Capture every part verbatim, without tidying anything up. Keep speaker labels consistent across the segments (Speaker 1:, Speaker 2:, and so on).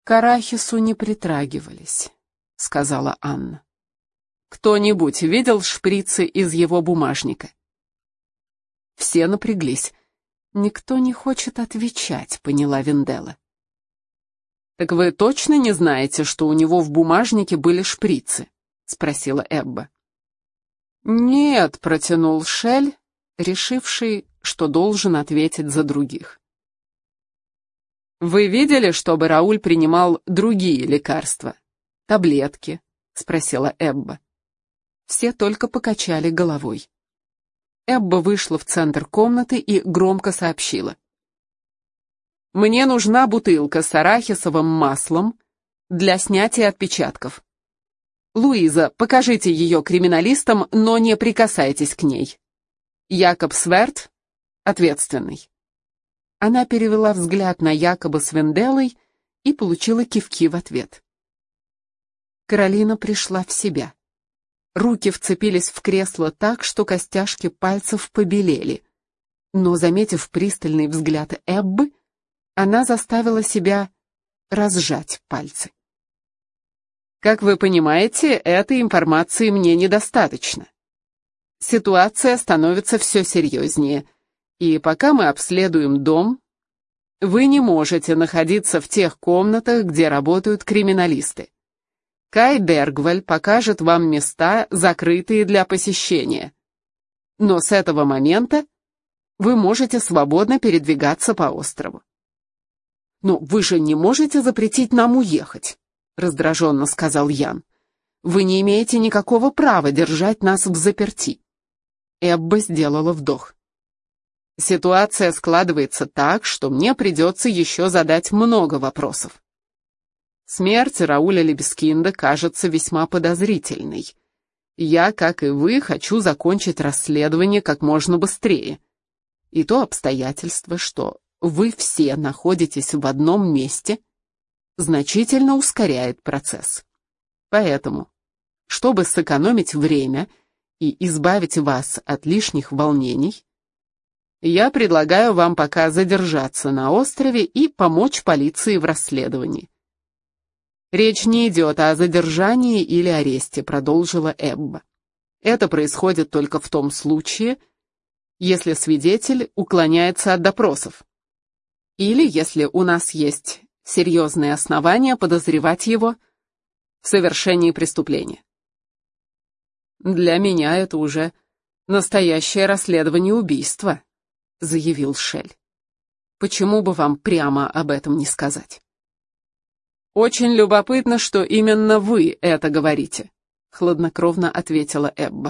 Speaker 1: «К арахису не притрагивались», — сказала Анна. «Кто-нибудь видел шприцы из его бумажника?» Все напряглись. «Никто не хочет отвечать», — поняла Венделла. «Так вы точно не знаете, что у него в бумажнике были шприцы?» — спросила Эбба. «Нет», — протянул Шель, решивший, что должен ответить за других. «Вы видели, чтобы Рауль принимал другие лекарства? Таблетки?» — спросила Эбба. Все только покачали головой. Эбба вышла в центр комнаты и громко сообщила. «Мне нужна бутылка с арахисовым маслом для снятия отпечатков. Луиза, покажите ее криминалистам, но не прикасайтесь к ней. Якоб Сверт, ответственный». Она перевела взгляд на Якоба с Венделлой и получила кивки в ответ. Каролина пришла в себя. Руки вцепились в кресло так, что костяшки пальцев побелели. Но, заметив пристальный взгляд Эббы, она заставила себя разжать пальцы. «Как вы понимаете, этой информации мне недостаточно. Ситуация становится все серьезнее. И пока мы обследуем дом, вы не можете находиться в тех комнатах, где работают криминалисты. Кай Бергваль покажет вам места, закрытые для посещения. Но с этого момента вы можете свободно передвигаться по острову». «Но вы же не можете запретить нам уехать», — раздраженно сказал Ян. «Вы не имеете никакого права держать нас в заперти». Эбба сделала вдох. «Ситуация складывается так, что мне придется еще задать много вопросов. Смерть Рауля Лебескинда кажется весьма подозрительной. Я, как и вы, хочу закончить расследование как можно быстрее. И то обстоятельство, что вы все находитесь в одном месте, значительно ускоряет процесс. Поэтому, чтобы сэкономить время и избавить вас от лишних волнений, я предлагаю вам пока задержаться на острове и помочь полиции в расследовании». «Речь не идет о задержании или аресте», — продолжила Эбба. «Это происходит только в том случае, если свидетель уклоняется от допросов, или если у нас есть серьезные основания подозревать его в совершении преступления». «Для меня это уже настоящее расследование убийства», — заявил Шель. «Почему бы вам прямо об этом не сказать?» «Очень любопытно, что именно вы это говорите», — хладнокровно ответила Эбба.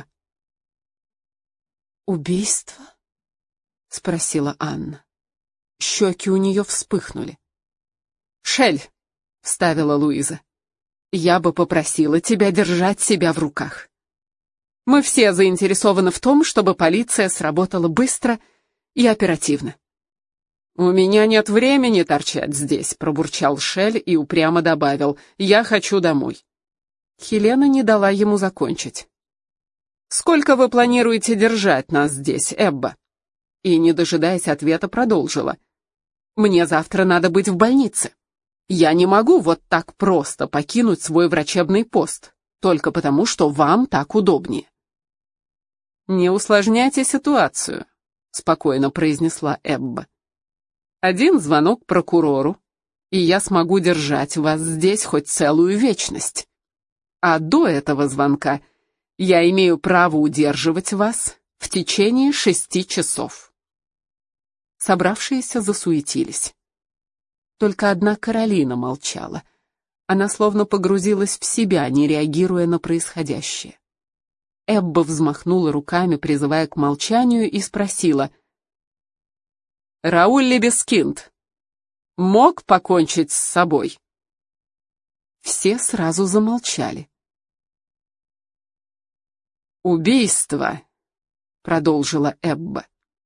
Speaker 1: «Убийство?» — спросила Анна. Щеки у нее вспыхнули. «Шель», — вставила Луиза, — «я бы попросила тебя держать себя в руках. Мы все заинтересованы в том, чтобы полиция сработала быстро и оперативно». «У меня нет времени торчать здесь», — пробурчал Шель и упрямо добавил: «Я хочу домой». Хелена не дала ему закончить. «Сколько вы планируете держать нас здесь, Эбба?» И, не дожидаясь ответа, продолжила: «Мне завтра надо быть в больнице. Я не могу вот так просто покинуть свой врачебный пост, только потому, что вам так удобнее». «Не усложняйте ситуацию», — спокойно произнесла Эбба. «Один звонок прокурору, и я смогу держать вас здесь хоть целую вечность. А до этого звонка я имею право удерживать вас в течение шести часов». Собравшиеся засуетились. Только одна Каролина молчала. Она словно погрузилась в себя, не реагируя на происходящее. Эбба взмахнула руками, призывая к молчанию, и спросила: «Рауль Лебескинд мог покончить с собой?» Все сразу замолчали. «Убийство», — продолжила Эбба.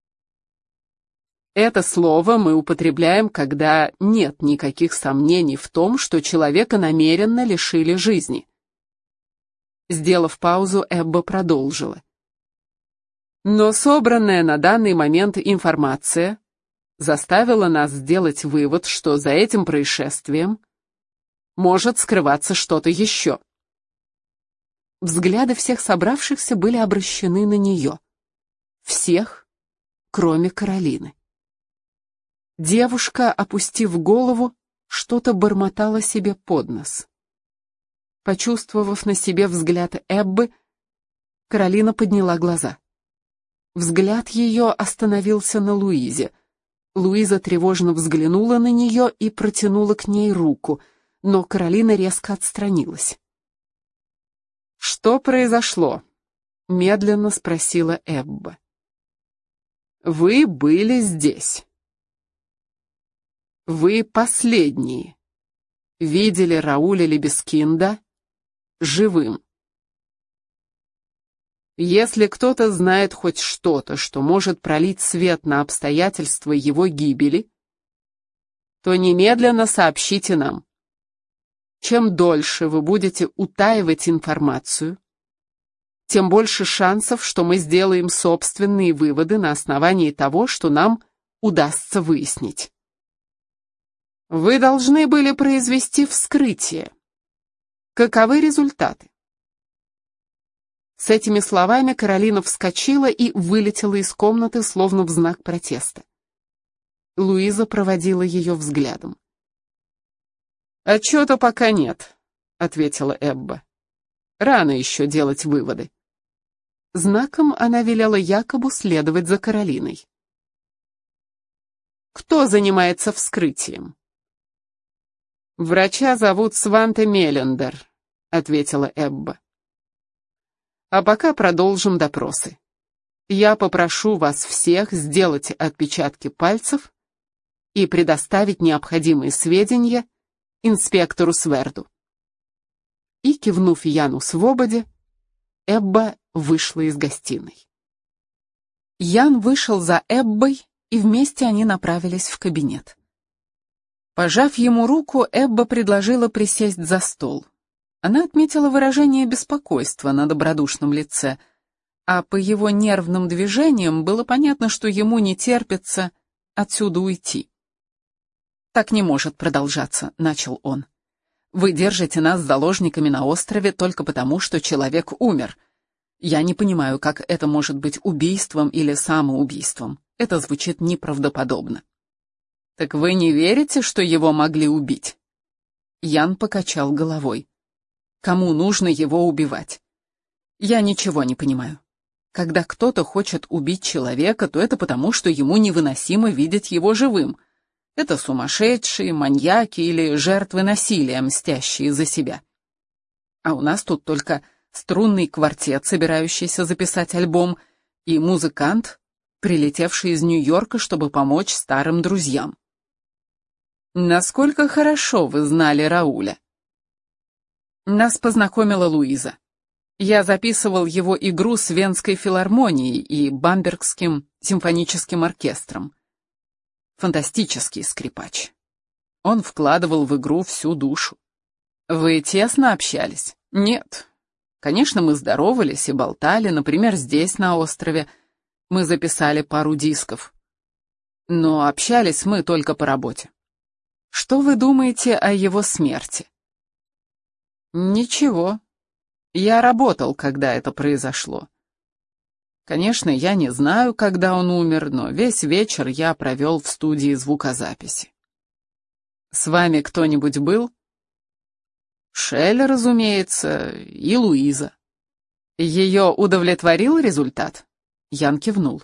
Speaker 1: «Это слово мы употребляем, когда нет никаких сомнений в том, что человека намеренно лишили жизни». Сделав паузу, Эбба продолжила. «Но собранная на данный момент информация заставила нас сделать вывод, что за этим происшествием Может скрываться что-то еще. Взгляды всех собравшихся были обращены на нее. Всех, кроме Каролины. Девушка, опустив голову, что-то бормотала себе под нос. Почувствовав на себе взгляд Эббы, Каролина подняла глаза. Взгляд ее остановился на Луизе. Луиза тревожно взглянула на нее и протянула к ней руку, но Каролина резко отстранилась. «Что произошло?» — медленно спросила Эбба. «Вы были здесь. Вы последние видели Рауля Лебескинда живым. Если кто-то знает хоть что-то, что может пролить свет на обстоятельства его гибели, то немедленно сообщите нам. Чем дольше вы будете утаивать информацию, тем больше шансов, что мы сделаем собственные выводы на основании того, что нам удастся выяснить. Вы должны были произвести вскрытие. Каковы результаты?» С этими словами Каролина вскочила и вылетела из комнаты, словно в знак протеста. Луиза проводила ее взглядом. «Отчета пока нет», — ответила Эбба. «Рано еще делать выводы». Знаком она велела Якобу следовать за Каролиной. «Кто занимается вскрытием?» «Врача зовут Сванте Меллендер», — ответила Эбба. «А пока продолжим допросы. Я попрошу вас всех сделать отпечатки пальцев и предоставить необходимые сведения инспектору Сверду». И, кивнув Яну Свободе, Эбба вышла из гостиной. Ян вышел за Эббой, и вместе они направились в кабинет. Пожав ему руку, Эбба предложила присесть за стол. Она отметила выражение беспокойства на добродушном лице, а по его нервным движениям было понятно, что ему не терпится отсюда уйти. «Так не может продолжаться», — начал он. «Вы держите нас заложниками на острове только потому, что человек умер. Я не понимаю, как это может быть убийством или самоубийством. Это звучит неправдоподобно». «Так вы не верите, что его могли убить?» Ян покачал головой. «Кому нужно его убивать? Я ничего не понимаю. Когда кто-то хочет убить человека, то это потому, что ему невыносимо видеть его живым. Это сумасшедшие, маньяки или жертвы насилия, мстящие за себя. А у нас тут только струнный квартет, собирающийся записать альбом, и музыкант, прилетевший из Нью-Йорка, чтобы помочь старым друзьям. Насколько хорошо вы знали Рауля?» Нас познакомила Луиза. Я записывал его игру с Венской филармонией и Бамбергским симфоническим оркестром. Фантастический скрипач. Он вкладывал в игру всю душу. Вы тесно общались? Нет. Конечно, мы здоровались и болтали, например, здесь, на острове. Мы записали пару дисков. Но общались мы только по работе. Что вы думаете о его смерти? Ничего. Я работал, когда это произошло. Конечно, я не знаю, когда он умер, но весь вечер я провел в студии звукозаписи. С вами кто-нибудь был? Шелли, разумеется, и Луиза. Ее удовлетворил результат? Ян кивнул.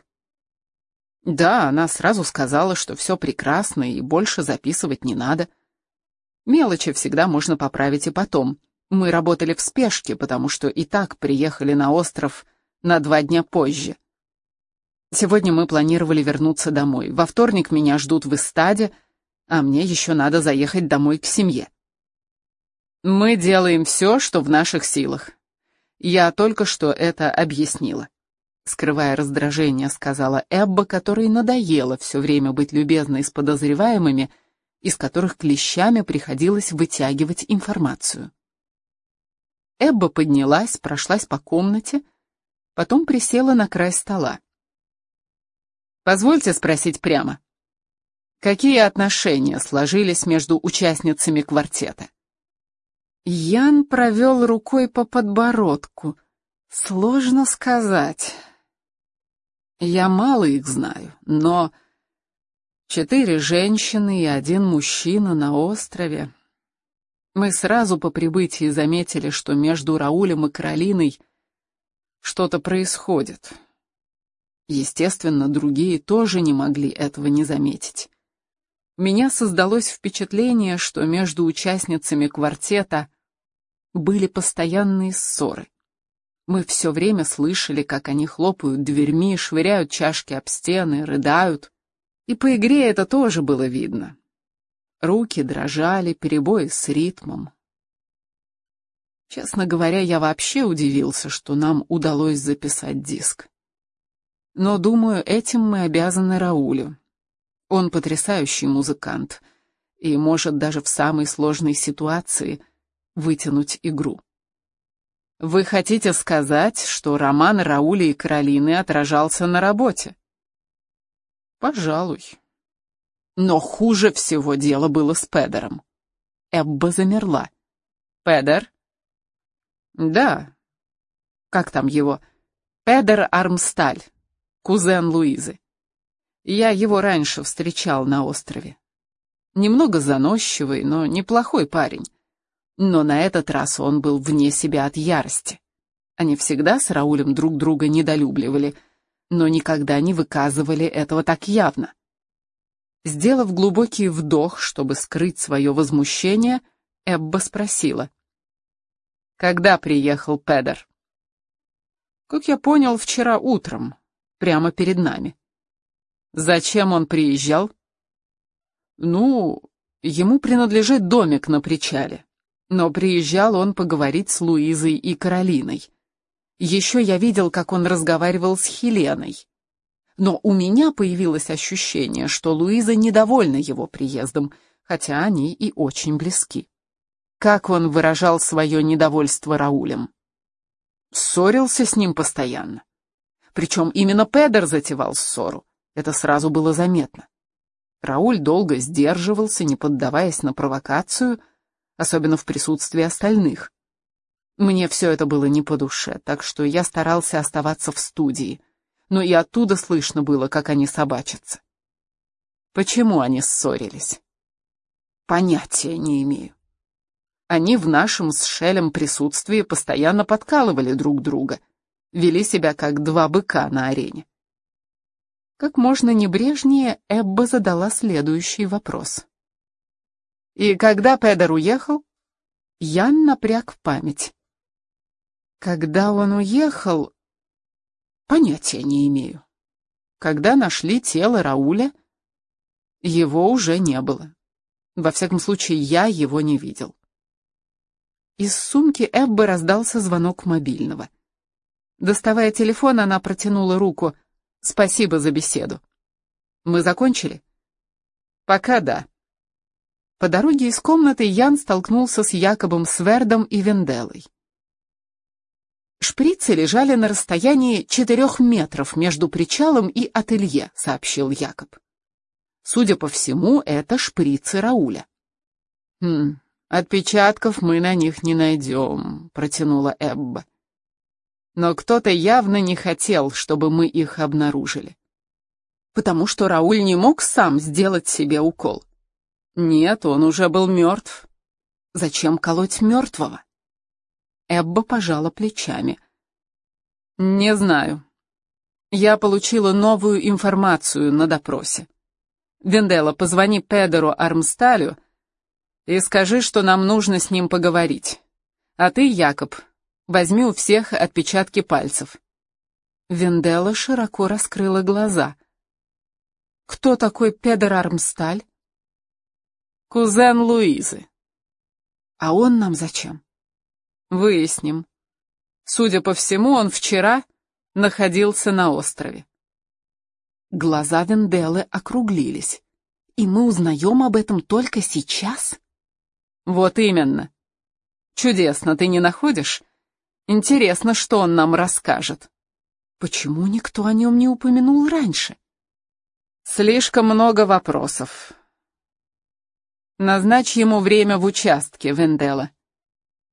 Speaker 1: Да, она сразу сказала, что все прекрасно и больше записывать не надо. Мелочи всегда можно поправить и потом. Мы работали в спешке, потому что и так приехали на остров на два дня позже. Сегодня мы планировали вернуться домой. Во вторник меня ждут в эстаде, а мне еще надо заехать домой к семье. Мы делаем все, что в наших силах. Я только что это объяснила. Скрывая раздражение, сказала Эбба, которой надоело все время быть любезной с подозреваемыми, из которых клещами приходилось вытягивать информацию. Эбба поднялась, прошлась по комнате, потом присела на край стола. «Позвольте спросить прямо, какие отношения сложились между участницами квартета? Ян провел рукой по подбородку. Сложно сказать. Я мало их знаю, но четыре женщины и один мужчина на острове. Мы сразу по прибытии заметили, что между Раулем и Каролиной что-то происходит. Естественно, другие тоже не могли этого не заметить. У меня создалось впечатление, что между участницами квартета были постоянные ссоры. Мы все время слышали, как они хлопают дверьми, швыряют чашки об стены, рыдают. И по игре это тоже было видно. Руки дрожали, перебои с ритмом. Честно говоря, я вообще удивился, что нам удалось записать диск. Но, думаю, этим мы обязаны Раулю. Он потрясающий музыкант и может даже в самой сложной ситуации вытянуть игру. Вы хотите сказать, что роман Рауля и Каролины отражался на работе? Пожалуй. Но хуже всего дело было с Педером. Эбба замерла. Педер? Да. Как там его? Педер Армсталь, кузен Луизы. Я его раньше встречал на острове. Немного заносчивый, но неплохой парень. Но на этот раз он был вне себя от ярости. Они всегда с Раулем друг друга недолюбливали, но никогда не выказывали этого так явно. Сделав глубокий вдох, чтобы скрыть свое возмущение, Эбба спросила. «Когда приехал Педер?» «Как я понял, вчера утром, прямо перед нами». «Зачем он приезжал?» «Ну, ему принадлежит домик на причале, но приезжал он поговорить с Луизой и Каролиной. Еще я видел, как он разговаривал с Хеленой. Но у меня появилось ощущение, что Луиза недовольна его приездом, хотя они и очень близки. Как он выражал свое недовольство Раулем? Ссорился с ним постоянно. Причем именно Педер затевал ссору, это сразу было заметно. Рауль долго сдерживался, не поддаваясь на провокацию, особенно в присутствии остальных. Мне все это было не по душе, так что я старался оставаться в студии, но и оттуда слышно было, как они собачатся. Почему они ссорились? Понятия не имею. Они в нашем с Шелем присутствии постоянно подкалывали друг друга, вели себя как два быка на арене. Как можно небрежнее Эбба задала следующий вопрос. «И когда Педер уехал?» Ян напряг память. «Когда он уехал?» «Понятия не имею. Когда нашли тело Рауля, его уже не было. Во всяком случае, я его не видел». Из сумки Эббы раздался звонок мобильного. Доставая телефон, она протянула руку. «Спасибо за беседу. Мы закончили?» «Пока да». По дороге из комнаты Ян столкнулся с Якобом Свердом и Венделой. «Шприцы лежали на расстоянии четырех метров между причалом и ателье», — сообщил Якоб. «Судя по всему, это шприцы Рауля». «Хм, отпечатков мы на них не найдем», — протянула Эбба. «Но кто-то явно не хотел, чтобы мы их обнаружили». «Потому что Рауль не мог сам сделать себе укол?» «Нет, он уже был мертв». «Зачем колоть мертвого?» Эбба пожала плечами. «Не знаю. Я получила новую информацию на допросе. Вендела, позвони Педеру Армсталю и скажи, что нам нужно с ним поговорить. А ты, Якоб, возьми у всех отпечатки пальцев». Вендела широко раскрыла глаза. «Кто такой Педер Армсталь?» «Кузен Луизы». «А он нам зачем?» «Выясним. Судя по всему, он вчера находился на острове». Глаза Венделы округлились. «И мы узнаем об этом только сейчас?» «Вот именно. Чудесно, ты не находишь? Интересно, что он нам расскажет». «Почему никто о нем не упомянул раньше?» «Слишком много вопросов. Назначь ему время в участке, Вендела».